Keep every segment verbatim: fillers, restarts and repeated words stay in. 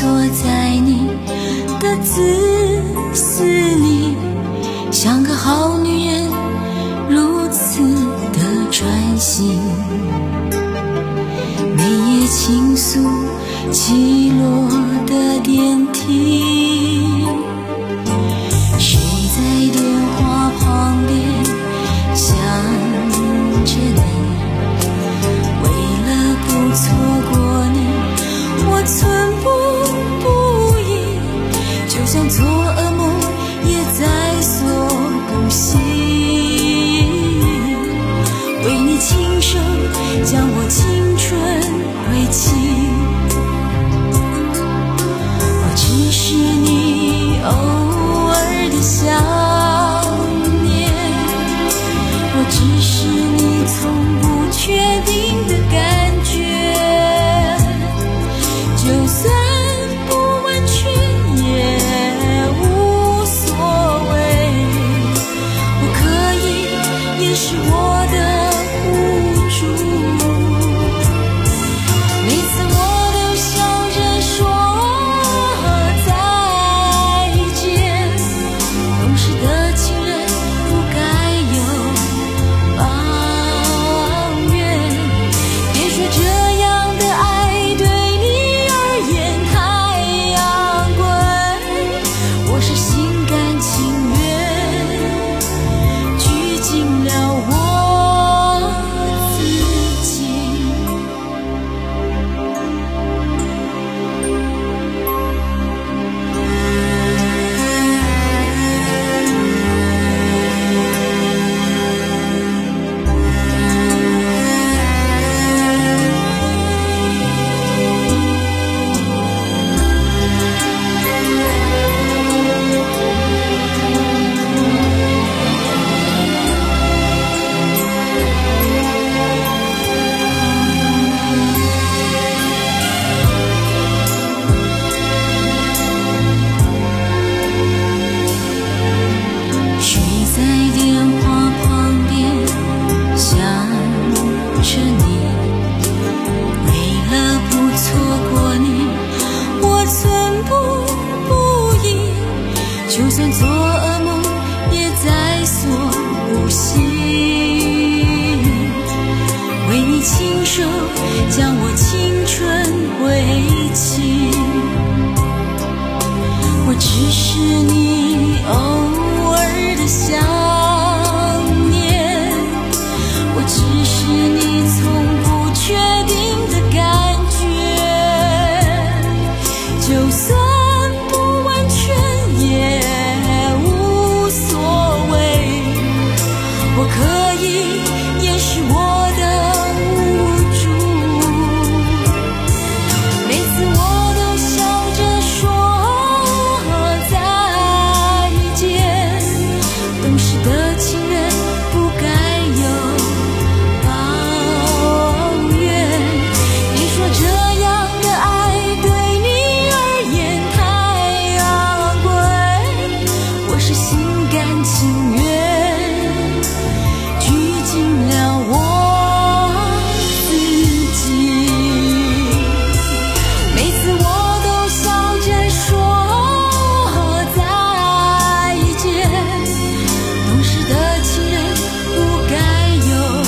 锁在你的自私里，像个好女人如此的专心，每夜倾诉起落的电梯，谁在电话旁边想着你，为了不错过你，我寸步不移，就像做噩梦也在所不惜，为你亲手将我青春归期，我只是你偶尔的想念，我只是你从不确定的感觉，就算不完全也无所谓，我可以掩饰我的无助，每次我都笑着说再见，懂事的情人不该有抱怨，别说这样的爱对你而言太昂贵，我是心甘情愿拘谨了我自己。谁在电话旁边想着你，为了不错过你，我寸步不移，就算做噩梦也在所不惜，为你亲手将我青春归期，我只是你偶尔的想念，我只是你从不确定的感觉，就算不完全也无所谓，我可以掩饰我的无助，每次我都笑着说再见，懂事的情人不该有抱怨，别说这样的爱对你而言太昂贵，我是心甘情愿拘谨了我自己，每次我都笑着说再见，懂事的情人不该有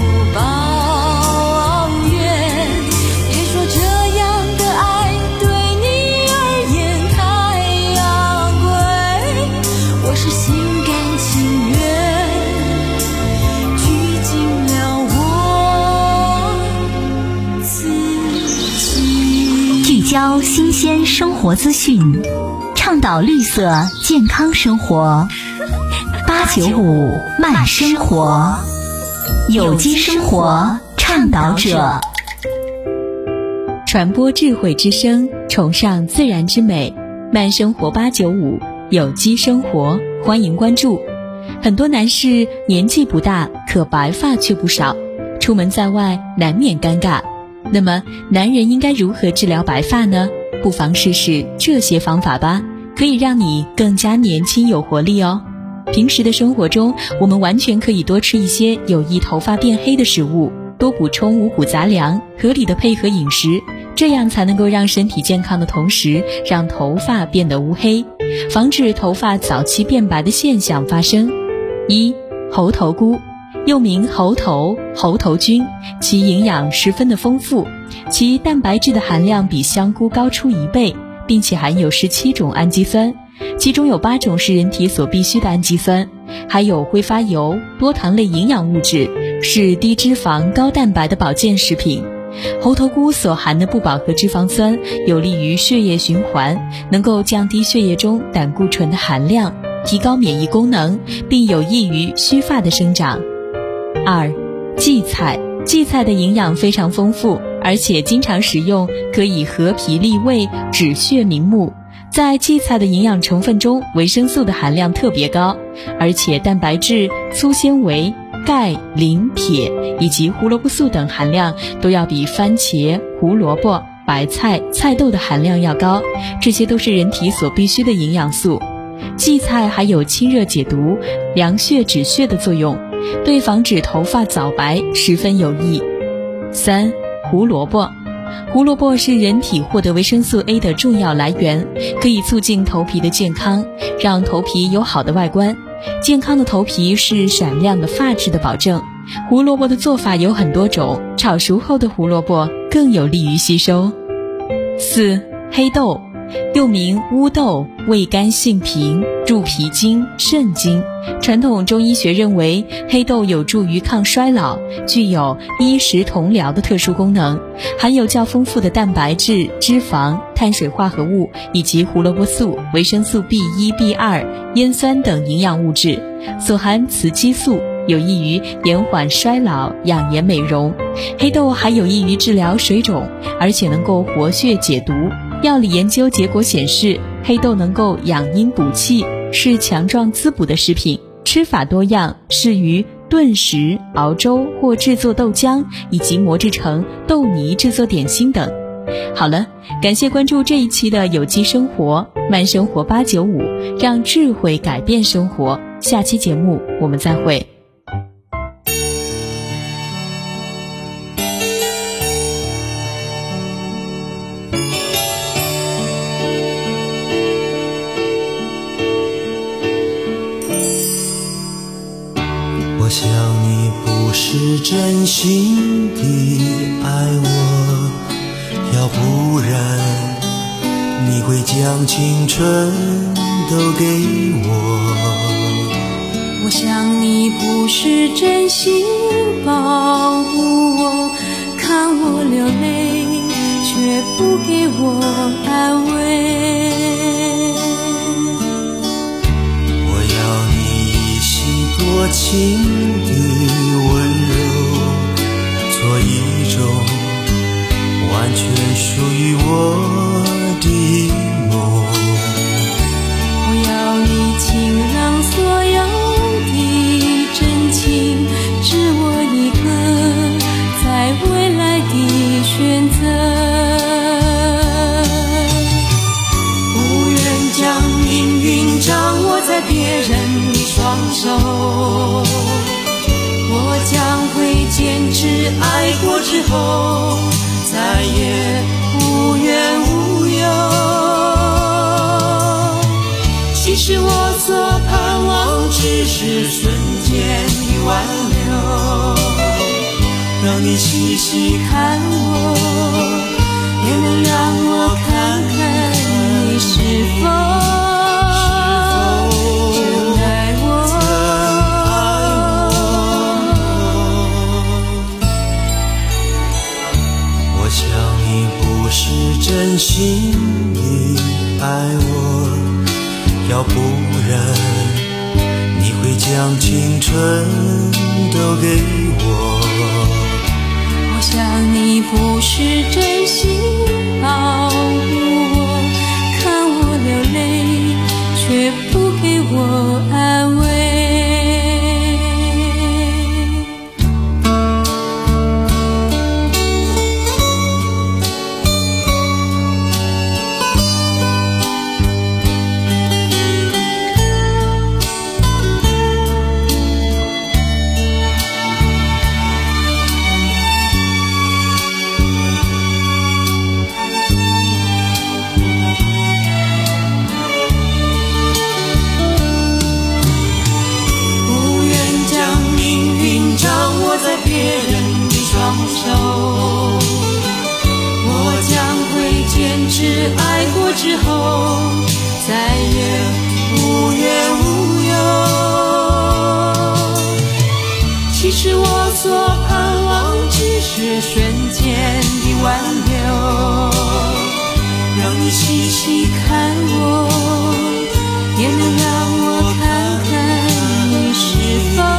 抱怨，别说这样的爱对你而言太昂贵，我是心甘情愿拘谨了我自己。 聚焦新鲜生活资讯，倡导绿色健康生活。八九五慢生活，有机生活倡导者。传播智慧之声，崇尚自然之美。慢生活八九五，有机生活，欢迎关注。很多男士年纪不大，可白发却不少，出门在外难免尴尬。那么，男人应该如何治疗白发呢？不妨试试这些方法吧，可以让你更加年轻有活力哦。平时的生活中，我们完全可以多吃一些有益头发变黑的食物，多补充五谷杂粮，合理的配合饮食， 这样才能够让身体健康的同时，让头发变得乌黑，防止头发早期变白的现象发生。一、猴头菇，又名猴头、猴头菌，其营养十分的丰富，其蛋白质的含量比香菇高出一倍，并且含有十七种氨基酸，其中有八种是人体所必需的氨基酸，还有挥发油、多糖类营养物质，是低脂肪、高蛋白的保健食品。猴头菇所含的不饱和脂肪酸有利于血液循环，能够降低血液中胆固醇的含量，提高免疫功能，并有益于须发的生长。二、荠菜，荠菜的营养非常丰富，而且经常食用，可以和脾利胃、止血明目。在荠菜的营养成分中，维生素的含量特别高，而且蛋白质、粗纤维、钙、磷、铁以及胡萝卜素等含量都要比番茄、胡萝卜、白菜、菜豆的含量要高，这些都是人体所必需的营养素。荠菜还有清热解毒、凉血止血的作用，对防止头发早白十分有益。三、胡萝卜，胡萝卜是人体获得维生素 A 的重要来源，可以促进头皮的健康，让头皮有好的外观。健康的头皮是闪亮的发质的保证。胡萝卜的做法有很多种，炒熟后的胡萝卜更有利于吸收。四、黑豆，又名乌豆，味甘性平，入脾经、肾经。传统中医学认为，黑豆有助于抗衰老，具有医食同疗的特殊功能，含有较丰富的蛋白质、脂肪、碳水化合物以及胡萝卜素、维生素 B 一、B 二、烟酸等营养物质，所含雌激素有益于延缓衰老、养颜美容。黑豆还有益于治疗水肿，而且能够活血解毒。药理研究结果显示，黑豆能够养阴补气，是强壮滋补的食品，吃法多样，适于炖食、熬粥或制作豆浆，以及磨制成豆泥制作点心等。好了，感谢关注这一期的有机生活慢生活八九五，让智慧改变生活。下期节目我们再会。 我想你不是真心的爱我，要不然你会将青春都给我。 我想你不是真心保护我，看我流泪却不给我安慰。 多情的温柔，做一种完全属于我的梦。 我要你倾让所有的真情，只我一个在未来的选择。不愿将命运掌握在别人的双手，我将会坚持，爱过之后再也无怨无忧。其实我所盼望只是瞬间的挽留，让你细细看我，也能让我看看你是否真心的爱我，要不然你会将青春都给我。我想你不是真心保护我，看我流泪却不给我安慰。 之后再也无怨无忧。其实我所盼望只是瞬间的挽留，让你细细看我，也能让我看看你是否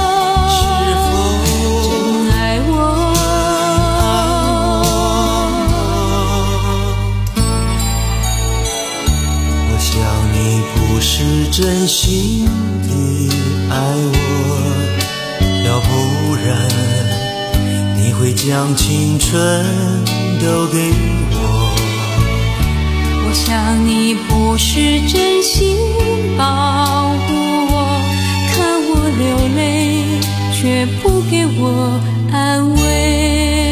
真爱我。 我想你不是真心的爱我，要不然你会将青春都给我。 我想你不是真心保护我，看我流泪却不给我安慰。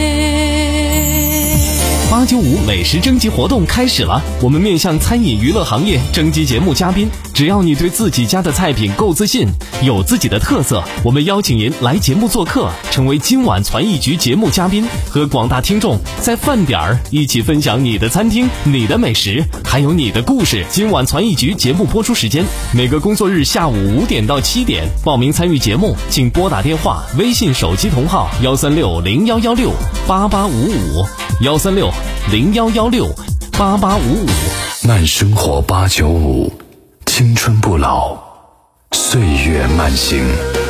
八九五美食征集活动开始了，我们面向餐饮娱乐行业征集节目嘉宾，只要你对自己家的菜品够自信，有自己的特色，我们邀请您来节目做客，成为今晚传艺局节目嘉宾，和广大听众在饭点儿一起分享你的餐厅、你的美食，还有你的故事。今晚传艺局节目播出时间每个工作日下午五点到七点，报名参与节目请拨打电话、微信手机同号幺三六零幺幺六八八五五幺三六零幺幺六八八五五。 慢生活八九五，青春不老，岁月慢行。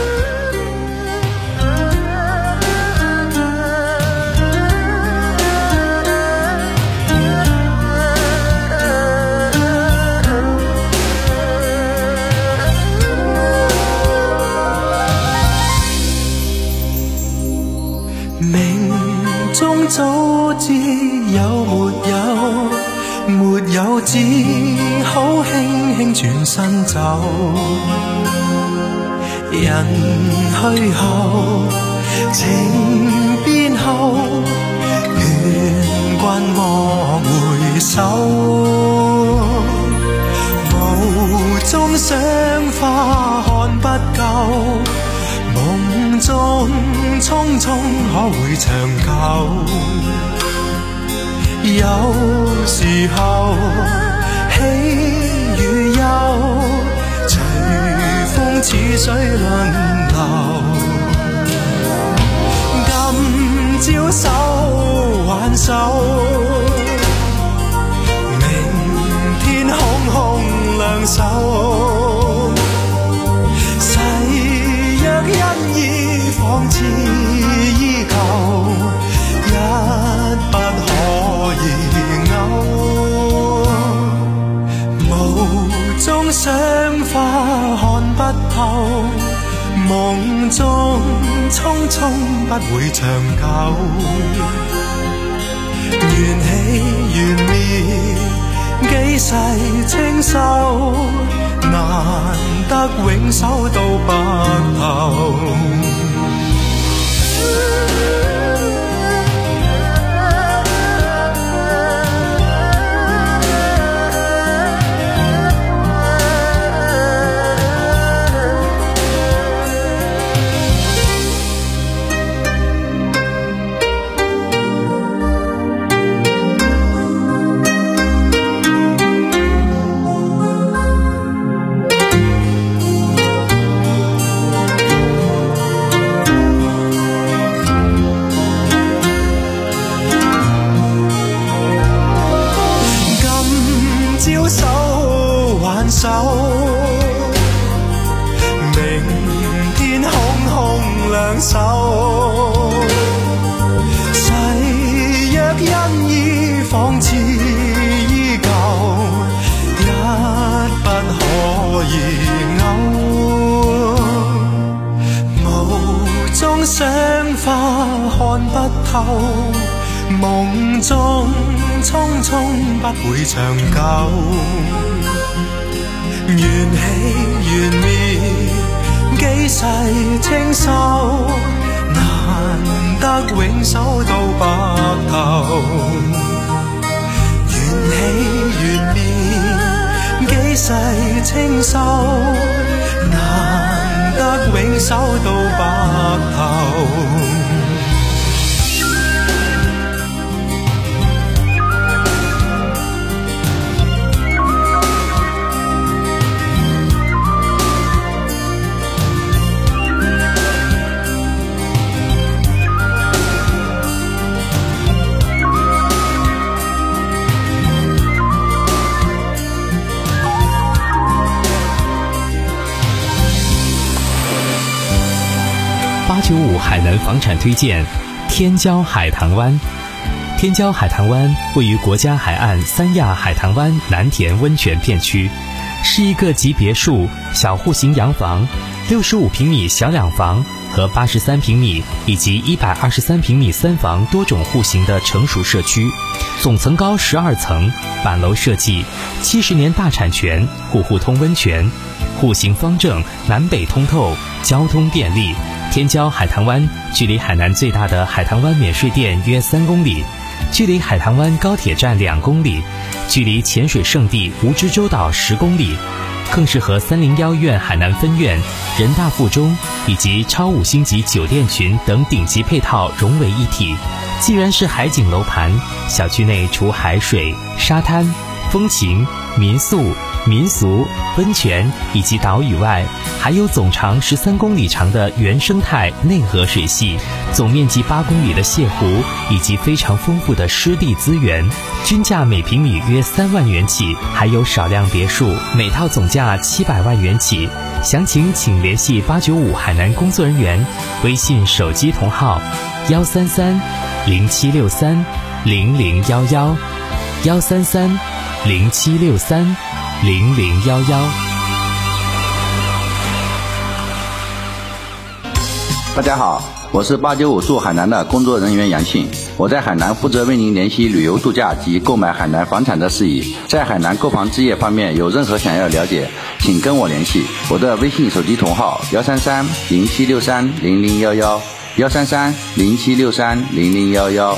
命中早知有沒有，沒有只好輕輕轉身走。人去後情變後，勸君莫回首。霧中賞花看不夠，夢中匆匆可會長久？有時候喜與憂，隨風似水輪流。今朝手挽手，明天空空兩手。恩義仿似依舊，一不可以偶。霧中賞花看不透，夢中匆匆不會長久。緣起緣滅，幾世清修，難得永守到白頭。手，明天空空兩手，誓約恩義仿似依舊，一不可以偶。霧中賞花看不透，夢中匆匆不會長久。緣起緣滅，幾世清修，難得永守到白頭。緣起緣滅，幾世清修，難得永守到白頭。 八九五海南房产推荐天骄海棠湾。天骄海棠湾位于国家海岸三亚海棠湾南田温泉片区，是一个集别墅、小户型洋房、六十五平米小两房和八十三平米以及一百二十三平米三房多种户型的成熟社区，总层高十二层，板楼设计，七十年大产权，户户通温泉，户型方正，南北通透，交通便利。天骄海棠湾距离海南最大的海棠湾免税店约三公里，距离海棠湾高铁站两公里，距离潜水圣地蜈支洲岛十公里，更是和三零幺医院海南分院、人大附中以及超五星级酒店群等顶级配套融为一体。既然是海景楼盘，小区内除海水、沙滩、风情、民宿、民俗、温泉以及岛屿外，还有总长十三公里长的原生态内河水系，总面积八公里的泻湖，以及非常丰富的湿地资源，均价每平米约三万元起，还有少量别墅，每套总价七百万元起。详情请联系八九五海南工作人员，微信手机同号幺三三零七六三零零幺幺幺三三零七六三零零幺幺。 大家好，我是八九五驻海南的工作人员杨庆，我在海南负责为您联系旅游度假及购买海南房产的事宜。在海南购房置业方面有任何想要了解，请跟我联系，我的微信手机同号幺三三零七六三零零幺幺幺三三零七六三零零幺幺。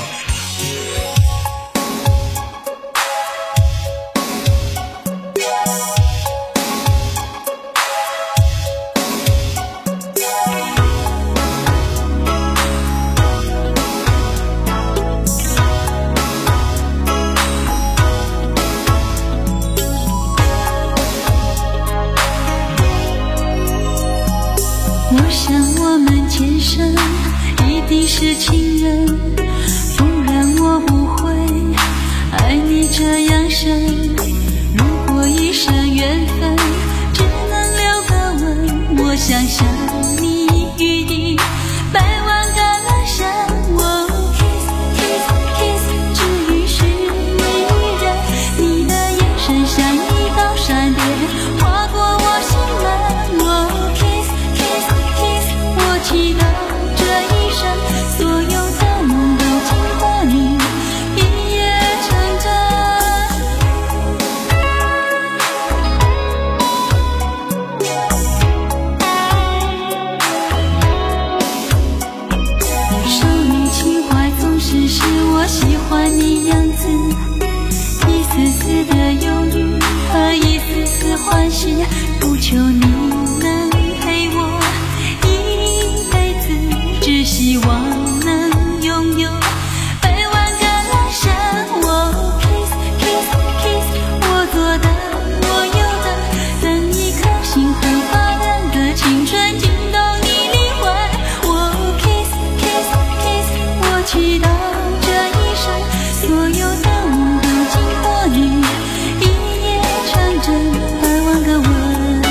我想我们前生一定是情人，不然我不会爱你这样深。如果一生缘分只能留个吻，我想想你雨滴百万个阑珊，我 kiss kiss kiss 只允许你人，你的眼神像一道闪电划过我心门，我祈祷这一生所有的梦都经过你一夜成真。少女情怀总是使我喜欢你样子，一丝丝的忧郁和一丝丝欢喜，不求你能陪我只希望能拥有百万个阑珊，我 kiss kiss kiss 我做的我有的，等一颗心很发亮的青春惊动你灵魂，我 kiss kiss kiss 我祈祷这一生所有的梦都经过你一夜成真，百万个吻。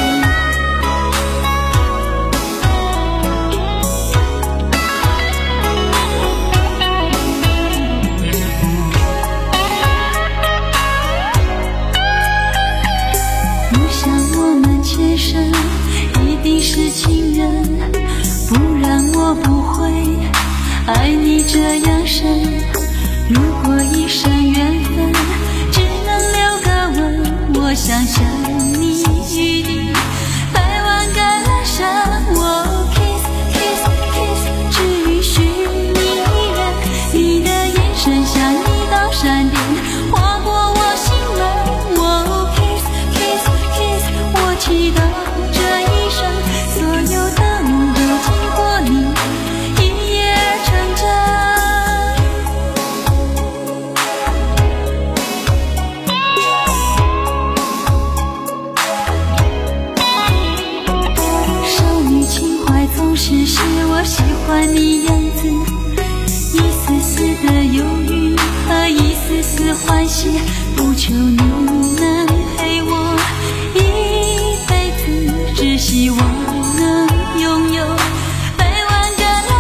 一定是情人，不然我不会爱你这样深。如果一生缘分只能留个吻，我想想你雨滴百万个阑珊，我 kiss kiss kiss 只允许你一人，你的眼神像一道闪电划过我心门，我 kiss kiss kiss 我祈祷所有的梦都经过你一夜成真。少女情怀总是使我喜欢你样子，一丝丝的忧郁和一丝丝欢喜，不求你能陪我一辈子，只希望能拥有百万个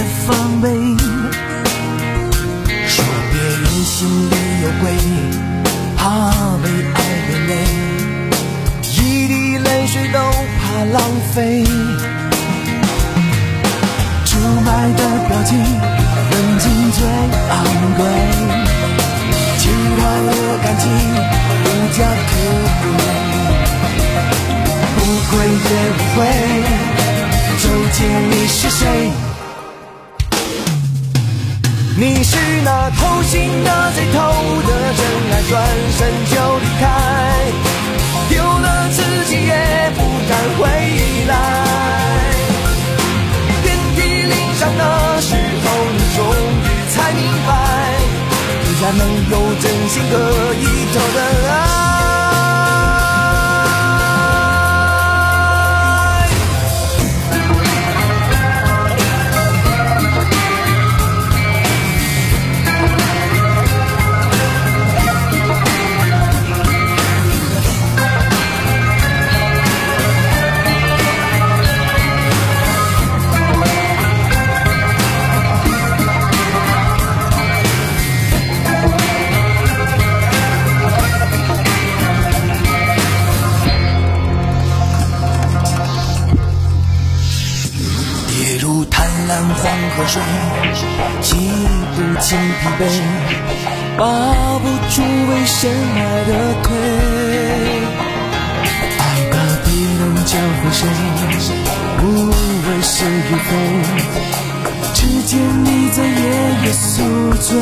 的防备，说别人心里有鬼，怕被爱连累，一滴泪水都怕浪费。出卖的表情，冷静最昂贵，其他的感情无价可贵。不会也不会，周杰你是谁？你是那偷心的最偷的真爱，转身就离开，丢了自己也不敢回来。遍体鳞伤的时候，你终于才明白，人家没有真心可以偷的爱。黄河水洗不清疲惫，拔不出为深爱的腿。爱的别能教会谁，不为是与非，只见你在夜夜宿醉。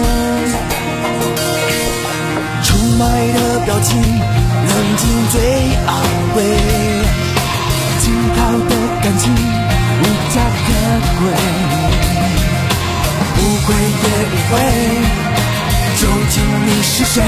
出卖的表情，冷静最昂贵，乞讨的感情无价可贵。不会也不会，究竟你是谁？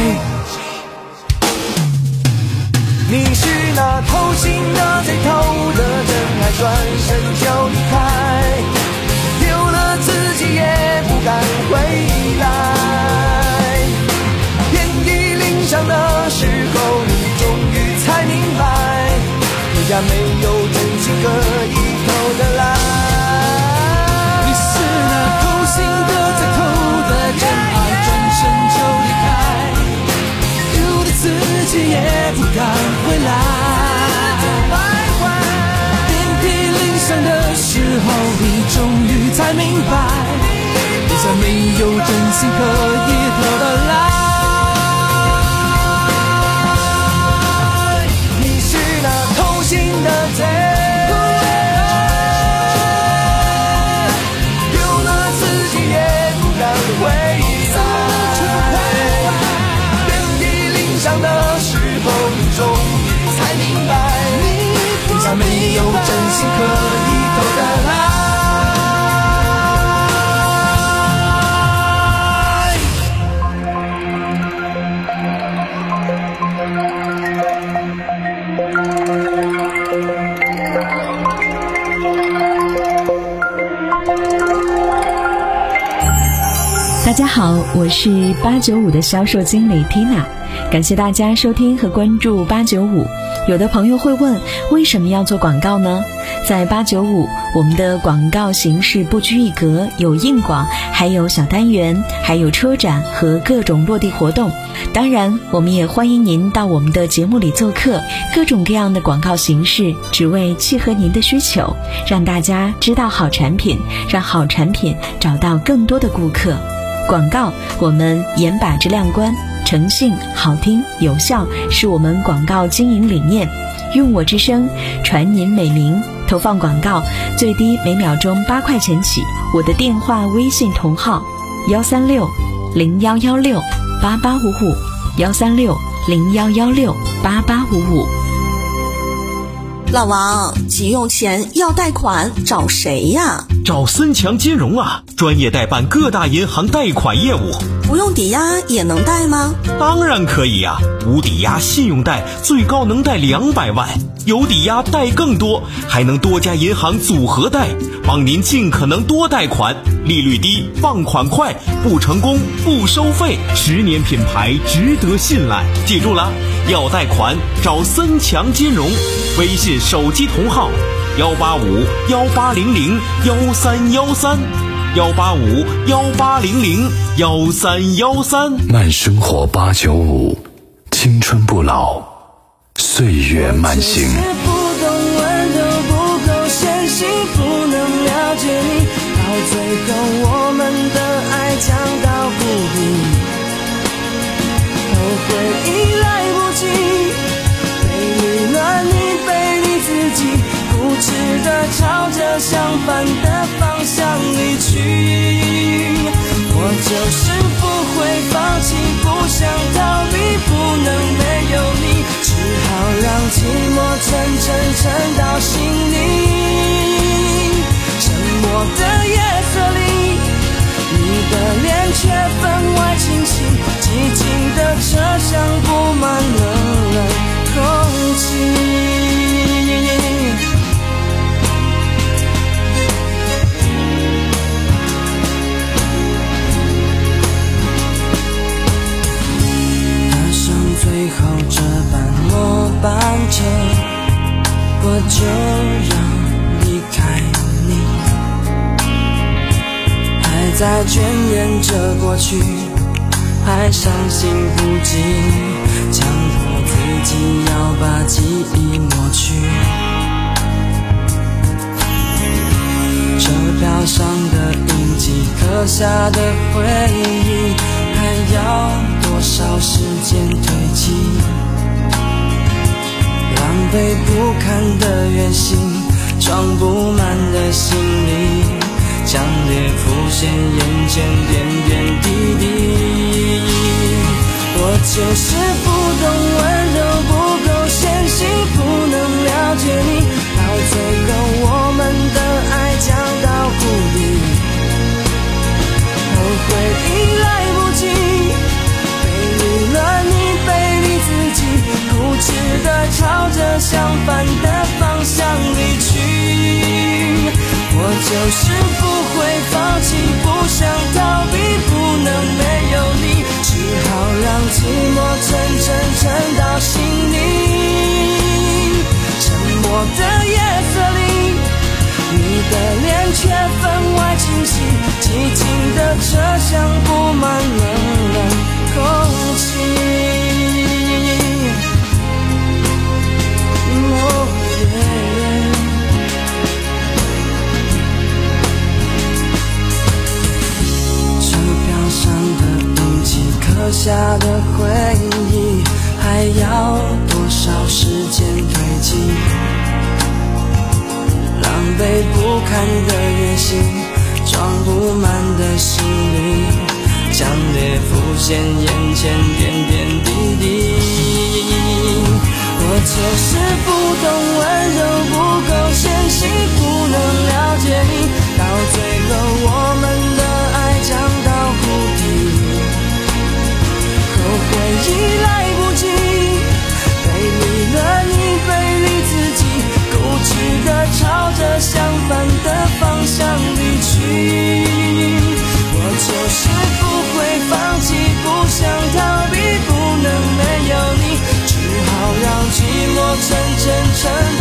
你是那偷心的最偷的真爱，转身就离开，丢了自己也不敢回来。遍体鳞伤的时候，你终于才明白，人家没有真心可以偷得来。你是那偷心的最偷的真爱，转身就离开，丢了自己也不敢回来。遍体鳞伤的时候，你终于才明白，人家没有真心可以偷得来。你是那偷心的贼，回来，遍体鳞伤的时候，你终于才明白，人家没有真心可以偷得来。 大家好，我是八九五的销售经理 Tina， 感谢大家收听和关注八九五。有的朋友会问，为什么要做广告呢？在八九五，我们的广告形式不拘一格，有硬广，还有小单元，还有车展和各种落地活动。当然，我们也欢迎您到我们的节目里做客，各种各样的广告形式，只为契合您的需求，让大家知道好产品，让好产品找到更多的顾客。广告我们严把质量关，诚信、好听、有效是我们广告经营理念。用我之声传您美名，投放广告最低每秒钟八块钱起。我的电话微信同号幺三六零幺幺六八八五五，幺三六零幺幺六八八五五。 老王，急用钱要贷款找谁呀？ 找森强金融啊，专业代办各大银行贷款业务。 不用抵押也能贷吗？ 当然可以呀、啊，无抵押信用贷最高能贷两百万，有抵押贷更多，还能多家银行组合贷，帮您尽可能多贷款，利率低，放款快，不成功不收费，十年品牌值得信赖。记住了，要贷款找森强金融，微信手机同号幺八五幺八零零幺三幺三。 幺八五幺八零零幺三幺三。 慢生活八九五，青春不老，岁月慢行。 不懂温柔，不够纤细，不能了解你，到最后我们的爱降到谷底，后悔已来不及，背离了你，背离自己，固执的朝着相反的方向离去。我就是不会放弃，不想逃避，不能没有你，只好让寂寞沉沉沉到心里。沉默的夜色里，你的脸却分外清晰，寂静的车厢布满冷冷空气。最后这班末班车，我就要离开你，还在眷恋着过去，还伤心不尽，强迫自己要把记忆抹去。车票上的印记，刻下的回忆，还要多少时间堆积？狼狈不堪的原形，装不满的心里，强烈浮现眼前点点滴滴。我就是不懂温柔，不够纤细，不能了解你，到最后我们的爱降到谷底，后悔已来不及，背离了你，背离自己，固执的朝着相反的方向离去。我就是不会放弃，不想逃避，不能没有你，只好让寂寞沉沉沉到心里。沉默的夜色里，你的脸却分外清晰，寂静的车厢布满冷冷空气。Oh, yeah. 车票上的印记，刻下的回忆，还要多少时间堆积？狼狈不堪的原形，装不满的心里，强烈浮现眼前点点滴滴。我就是不懂温柔，不够纤细，不能了解你，到最后我们的爱降到谷底，后悔已来不及，背离了你，背离自己，固执的朝着相反的方向离去。我就是不会放弃，不想逃避，不能没有你，只好让寂寞沉沉沉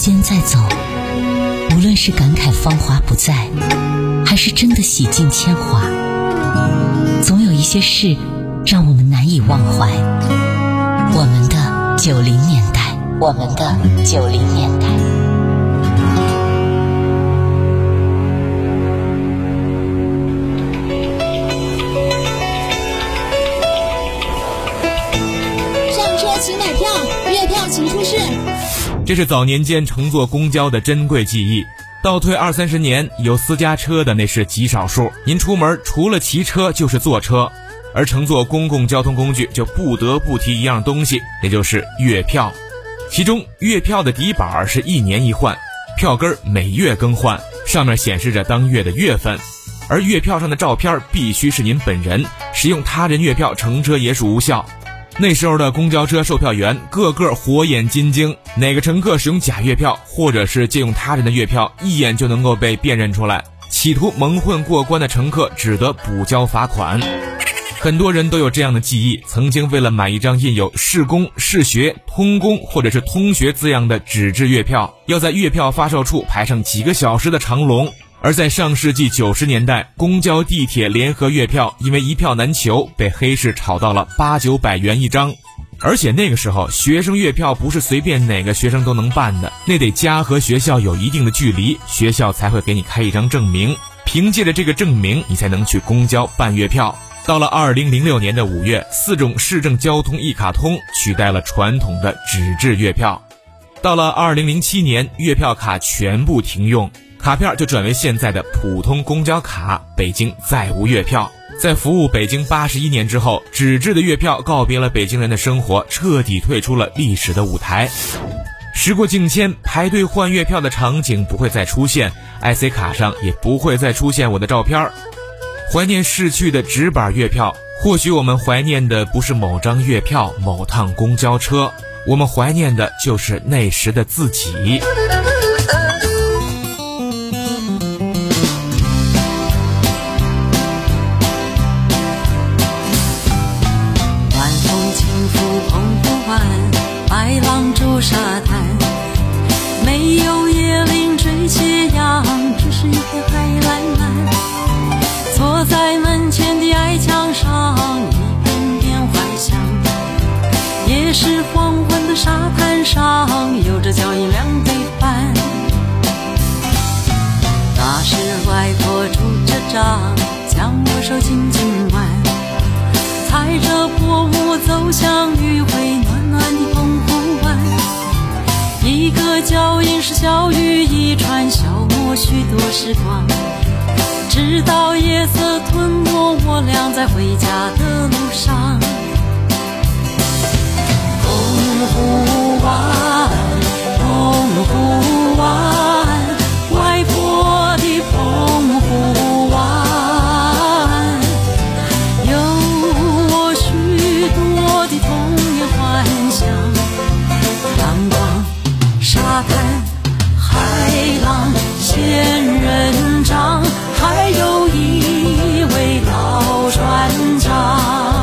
间在走，无论是感慨芳华不再，还是真的洗尽铅华，总有一些事让我们难以忘怀。我们的九零年代，我们的九零年代。 上车请买票，月票请出示。 这是早年间乘坐公交的珍贵记忆。倒退二三十年，有私家车的那是极少数。您出门除了骑车就是坐车，而乘坐公共交通工具就不得不提一样东西，也就是月票。其中月票的底板是一年一换，票根每月更换，上面显示着当月的月份。而月票上的照片必须是您本人，使用他人月票乘车也属无效。那时候的公交车售票员个个火眼金睛，哪个乘客使用假月票或者是借用他人的月票，一眼就能够被辨认出来。企图蒙混过关的乘客只得补交罚款。很多人都有这样的记忆，曾经为了买一张印有市公、市学、通公或者是通学字样的纸质月票，要在月票发售处排上几个小时的长龙。而在上世纪九十年代，公交地铁联合月票因为一票难求，被黑市炒到了八九百元一张。而且那个时候学生月票不是随便哪个学生都能办的，那得家和学校有一定的距离，学校才会给你开一张证明，凭借着这个证明你才能去公交办月票。到了二零零六年的五月，四种市政交通一卡通取代了传统的纸质月票。到了二零零七年，月票卡全部停用，卡片就转为现在的普通公交卡，北京再无月票。在服务北京八十一年之后，纸质的月票告别了北京人的生活，彻底退出了历史的舞台。时过境迁，排队换月票的场景不会再出现， I C 卡上也不会再出现我的照片。怀念逝去的纸板月票，或许我们怀念的不是某张月票、某趟公交车，我们怀念的就是那时的自己。 晚风轻拂澎湖湾，白浪逐沙滩，没有椰林缀斜阳，只是一片海蓝蓝。坐在门前的矮墙上，一遍遍怀想，也是黄昏的沙滩上，有着脚印两对半。那时外婆拄着杖，将我手紧紧挽，踩着薄暮走向余晖暖暖的澎湖湾。一个脚印是小雨一串，消磨许多时光，直到夜色吞没我俩在回家的路上。澎湖湾，澎湖湾，外婆的澎湖湾，有我许多的童年幻想。阳光、沙滩、海浪、仙人掌，还有一位老船长。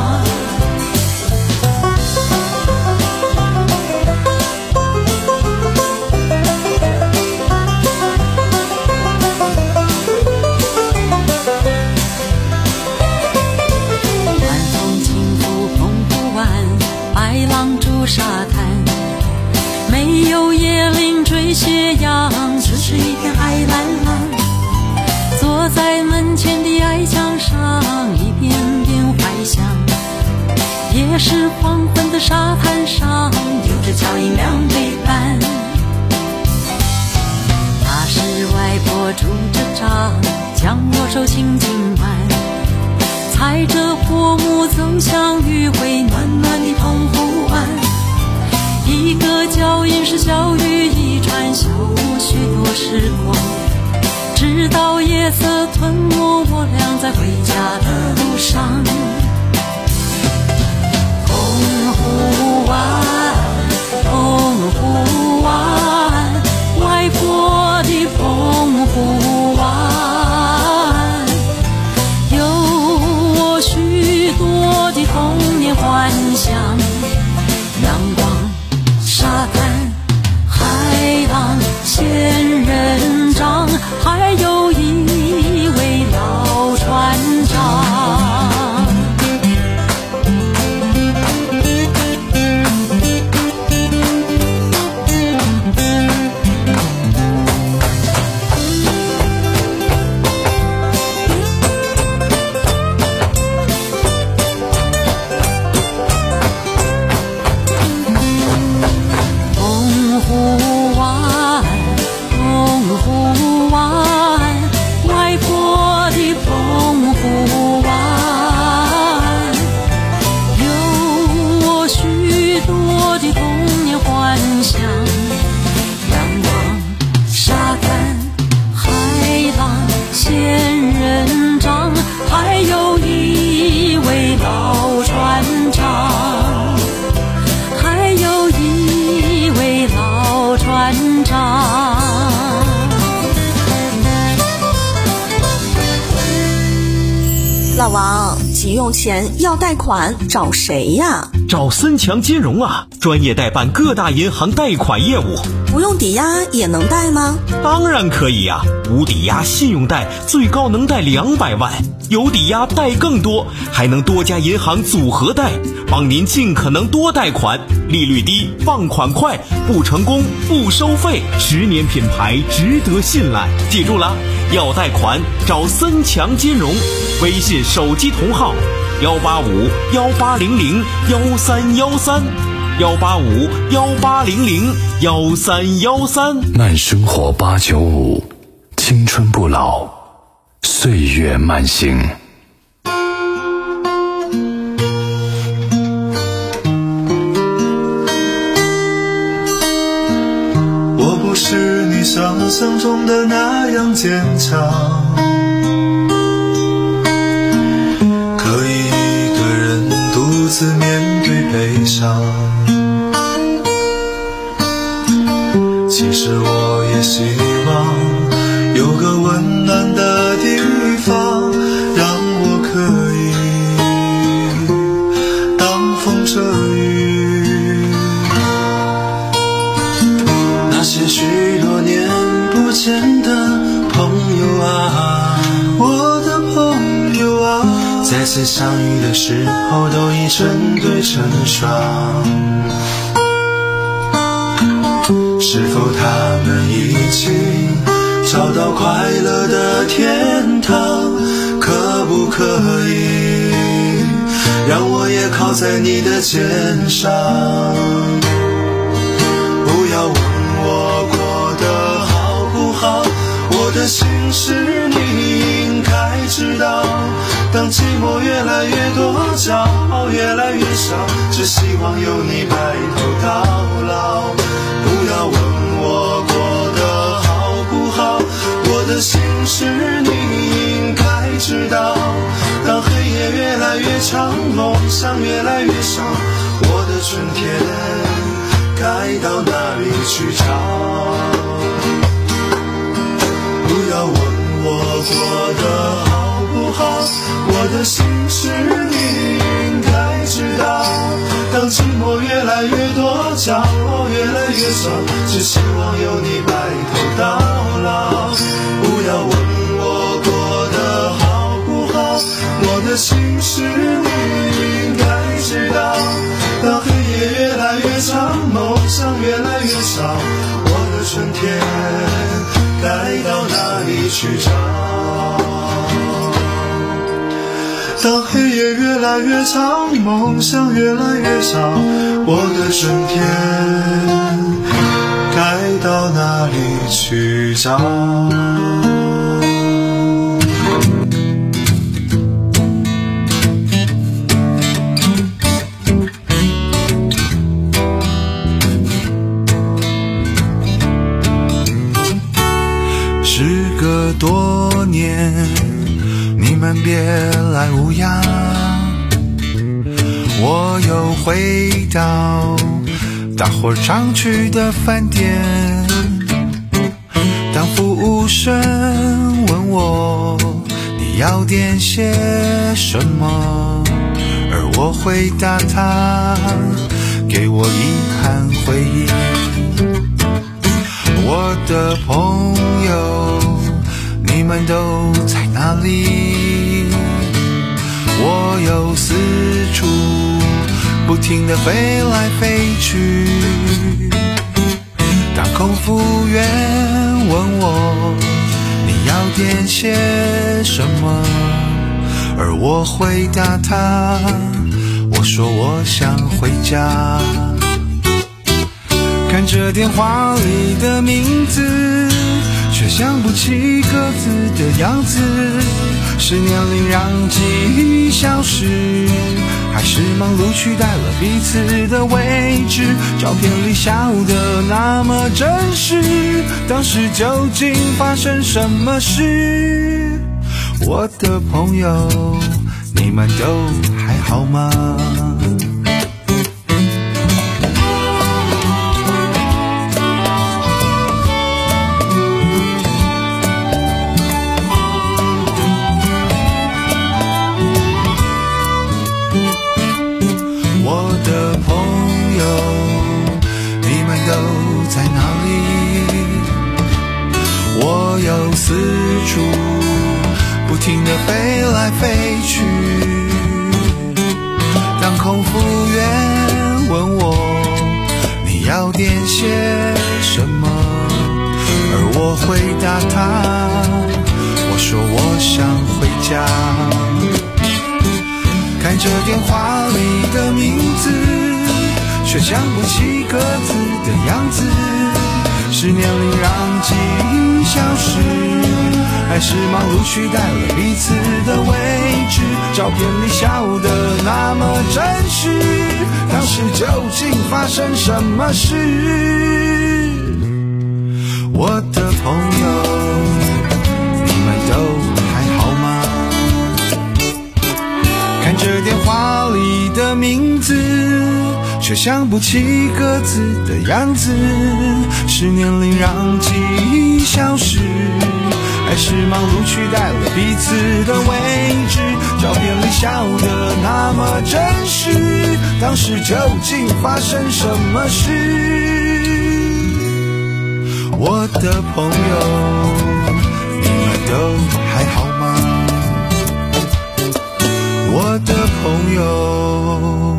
晚风轻拂澎湖湾，白浪逐沙滩，没有椰林缀斜阳，只是一片海蓝蓝。坐在门前的矮墙上，一遍遍怀想，也是黄昏的沙滩上，有着脚印两对半。那时外婆拄着杖，将我手轻轻挽，踩着薄暮走向余晖暖暖的澎湖湾。一个脚印是小雨一串，消磨许多时光，直到夜色吞没我俩在回家的路上。澎湖湾，澎湖湾，外婆的澎湖湾，有我许多的童年幻想。阳光、沙滩、海浪、 仙人掌，还有一位老船长。 老王，急用钱要贷款找谁呀？ 找森强金融啊，专业代办各大银行贷款业务。 不用抵押也能贷吗？ 当然可以呀、啊，无抵押信用贷最高能贷两百万，有抵押贷更多，还能多家银行组合贷，帮您尽可能多贷款，利率低，放款快，不成功不收费，十年品牌值得信赖。记住了，要贷款找森强金融，微信手机同号幺八五幺八零零幺三幺三。幺八五幺八零零幺三幺三。 慢生活八九五，青春不老，岁月慢行。 我不是你想象中的那样坚强，可以一个人独自面对悲伤。其实我也希望有个温暖的地方，让我可以挡风遮雨。那些许多年不见的朋友啊，我的朋友啊，再次相遇的时候都已成对成双。是否他们已经找到快乐的天堂？可不可以让我也靠在你的肩上？不要问我过得好不好，我的心事你应该知道。当寂寞越来越多，骄傲越来越少，只希望有你白头到老。不要问我过得好不好，我的心事你应该知道。当黑夜越来越长，梦想越来越少，我的春天该到哪里去找？不要问我过得好不好，我的心事你应该知道。当寂寞越来越多，骄傲越来越少，只希望有你白头到老。不要问我过得好不好，我的心事你应该知道。当黑夜越来越长，梦想越来越少，我的春天该到哪里去找？当黑夜越来越长，梦想越来越少，我的春天该到哪里去找？时隔多年，你们别来无恙，我又回到大伙常去的饭店。当服务生问我你要点些什么，而我回答他给我遗憾回忆。 我的朋友，你们都在哪里？我又四处不停地飞来飞去。当空服员问我你要点些什么，而我回答他，我说我想回家。看着电话里的名字，却想不起各自的样子。是年龄让记忆消失，还是忙碌取代了彼此的位置？照片里笑得那么真实，当时究竟发生什么事？我的朋友，你们都还好吗？四处不停地飞来飞去。当空服员问我你要点些什么，而我回答他，我说我想回家。看着电话里的名字，却想不起各自的样子。是年龄让记忆消失，还是忙碌取代了彼此的位置？照片里笑得那么真实，当时究竟发生什么事？我的朋友，你们都还好吗？看着电话里的名字，却想不起各自的样子。是年龄让记忆消失，还是忙碌取代了彼此的位置？照片里笑得那么真实，当时究竟发生什么事？我的朋友，你们都还好吗？我的朋友，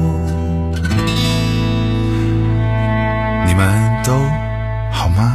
你们都好吗？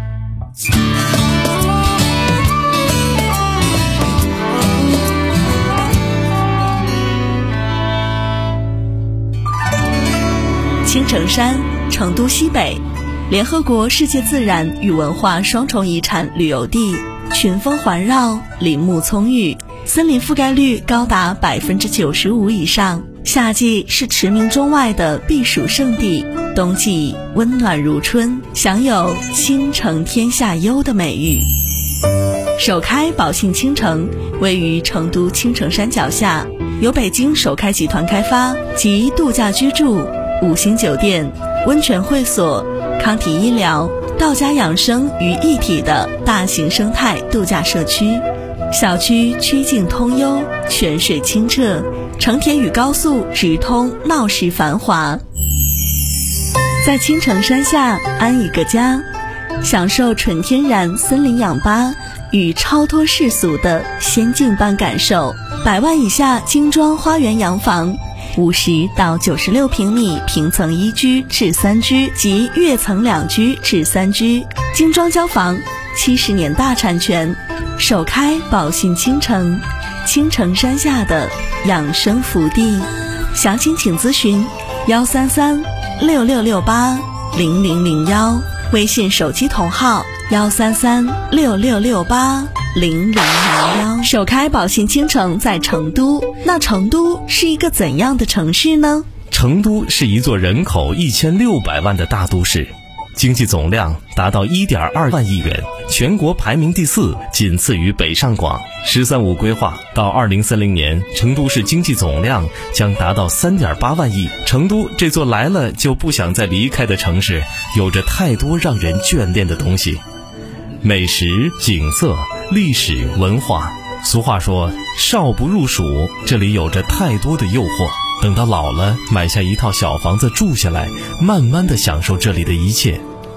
青城山，成都西北，联合国世界自然与文化双重遗产旅游地，群峰环绕，林木葱郁，森林覆盖率高达百分之九十五以上。夏季是驰名中外的避暑胜地，冬季温暖如春，享有青城天下优的美誉。首开宝信青城位于成都青城山脚下，由北京首开集团开发，集度假居住、五星酒店、温泉会所、康体医疗、道家养生于一体的大型生态度假社区。小区曲径通幽，泉水清澈，城铁与高速直通，闹市繁华。在青城山下安一个家，享受纯天然森林氧吧与超脱世俗的仙境般感受。百万以下精装花园洋房，五十到九十六平米平层一居至三居及跃层两居至三居，精装交房，七十年大产权，首开宝信青城，青城山下的养生福地。详情请咨询幺三三六六六八零零零幺，微信手机同号幺三三六六六八零零零幺。首开宝信青城在成都，那成都是一个怎样的城市呢？ 成都是一座人口一千六百万的大都市，经济总量达到 一点二万亿元，全国排名第四，仅次于北上广。十三五规划到二零三零年，成都市经济总量将达到 三点八万亿。成都这座来了就不想再离开的城市，有着太多让人眷恋的东西，美食、景色、历史、文化。俗话说少不入蜀，这里有着太多的诱惑，等到老了买下一套小房子住下来，慢慢的享受这里的一切。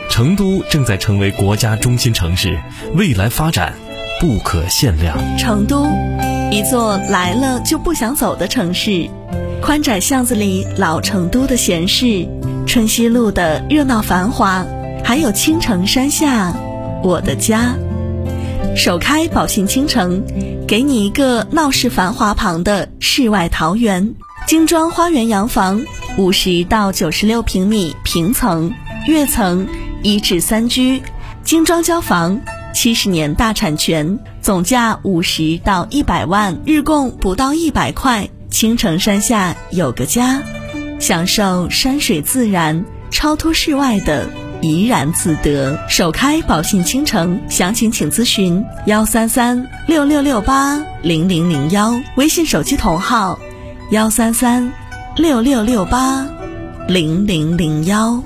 成都正在成为国家中心城市，未来发展不可限量。 成都，一座来了就不想走的城市。宽窄巷子里老成都的闲适，春熙路的热闹繁华，还有青城山下我的家。首开宝信倾城，给你一个闹市繁华旁的世外桃源。精装花园洋房，五十到九十六平米平层、跃层、一至三居，精装交房，七十年大产权，总价五十到一百万，日供不到一百块。青城山下有个家，享受山水自然，超脱世外的怡然自得。首开宝信倾城，详情请咨询幺三三六六六八零零零幺，微信手机同号幺三三六六六八零零零幺。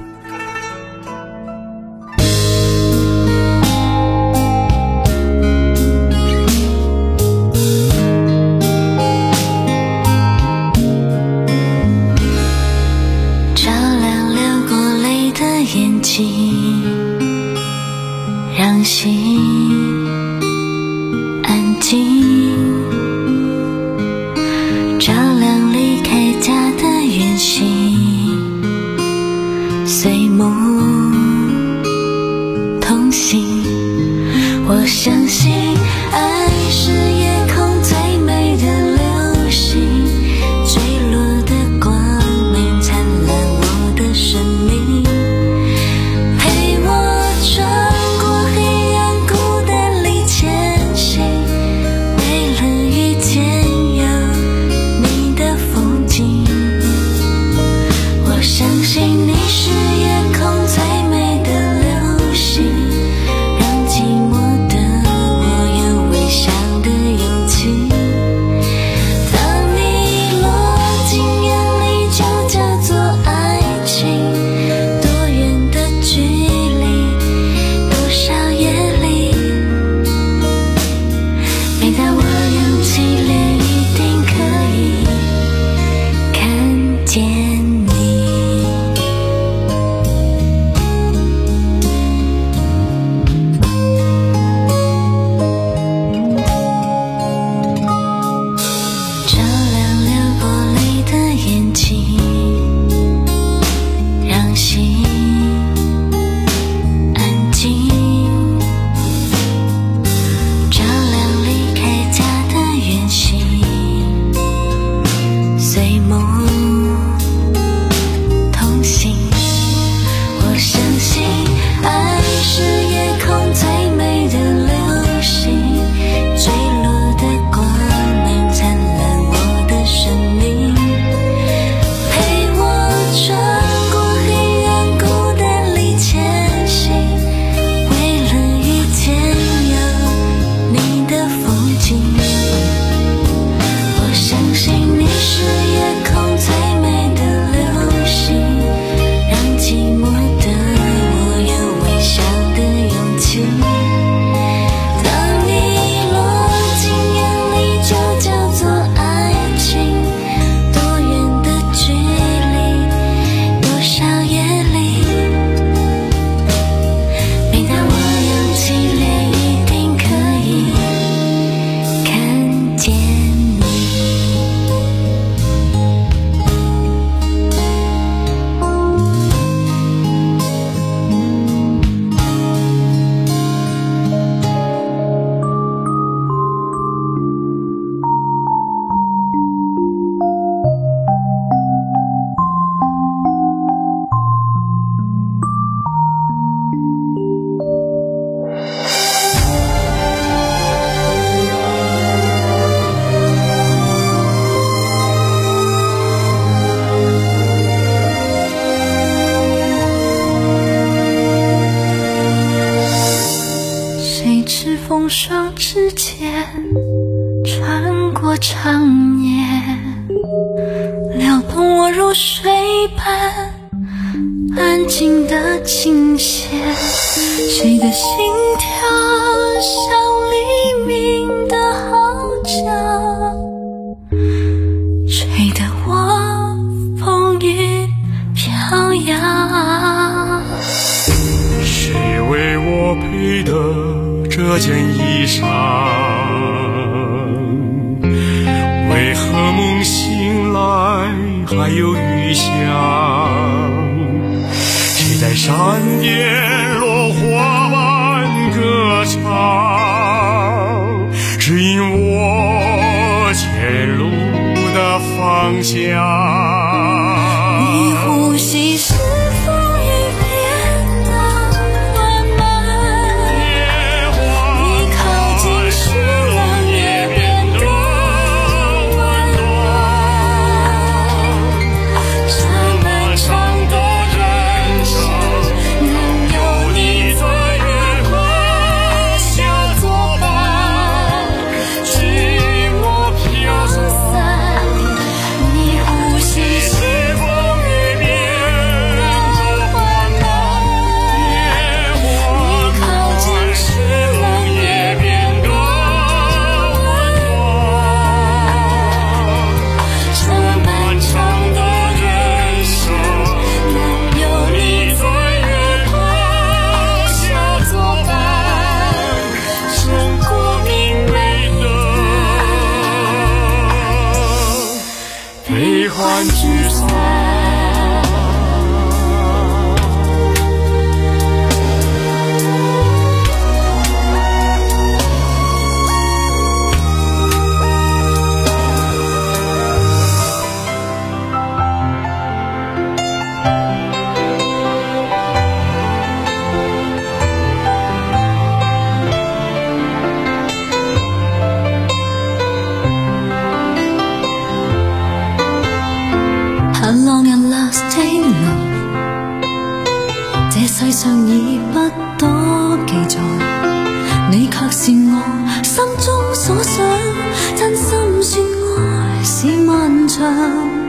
让心安静，照亮离开家的远行，随梦同行。我相信爱是夜空最美的流星，坠落的光明灿烂我的生命，风霜之间穿过长夜，撩动我入水般安静的琴弦，谁的心跳像黎明的号角，吹得我风雨飘摇。 美的这件衣裳，为何梦醒来还有余香？谁在山巅落花般歌唱，指引我前路的方向？ 你呼吸是风雨变得缓慢，你靠近时冷也变得温暖。这漫长的人生，能有你在月光下作伴，寂寞飘散。你呼吸是风雨变得缓慢，你靠近时冷也变得温暖。这漫长的人生，能有你在月光下作伴，胜过明媚的悲欢聚散。How long and lasting love， 這世上已不多記載，你卻是我心中所想，真心說愛是漫長。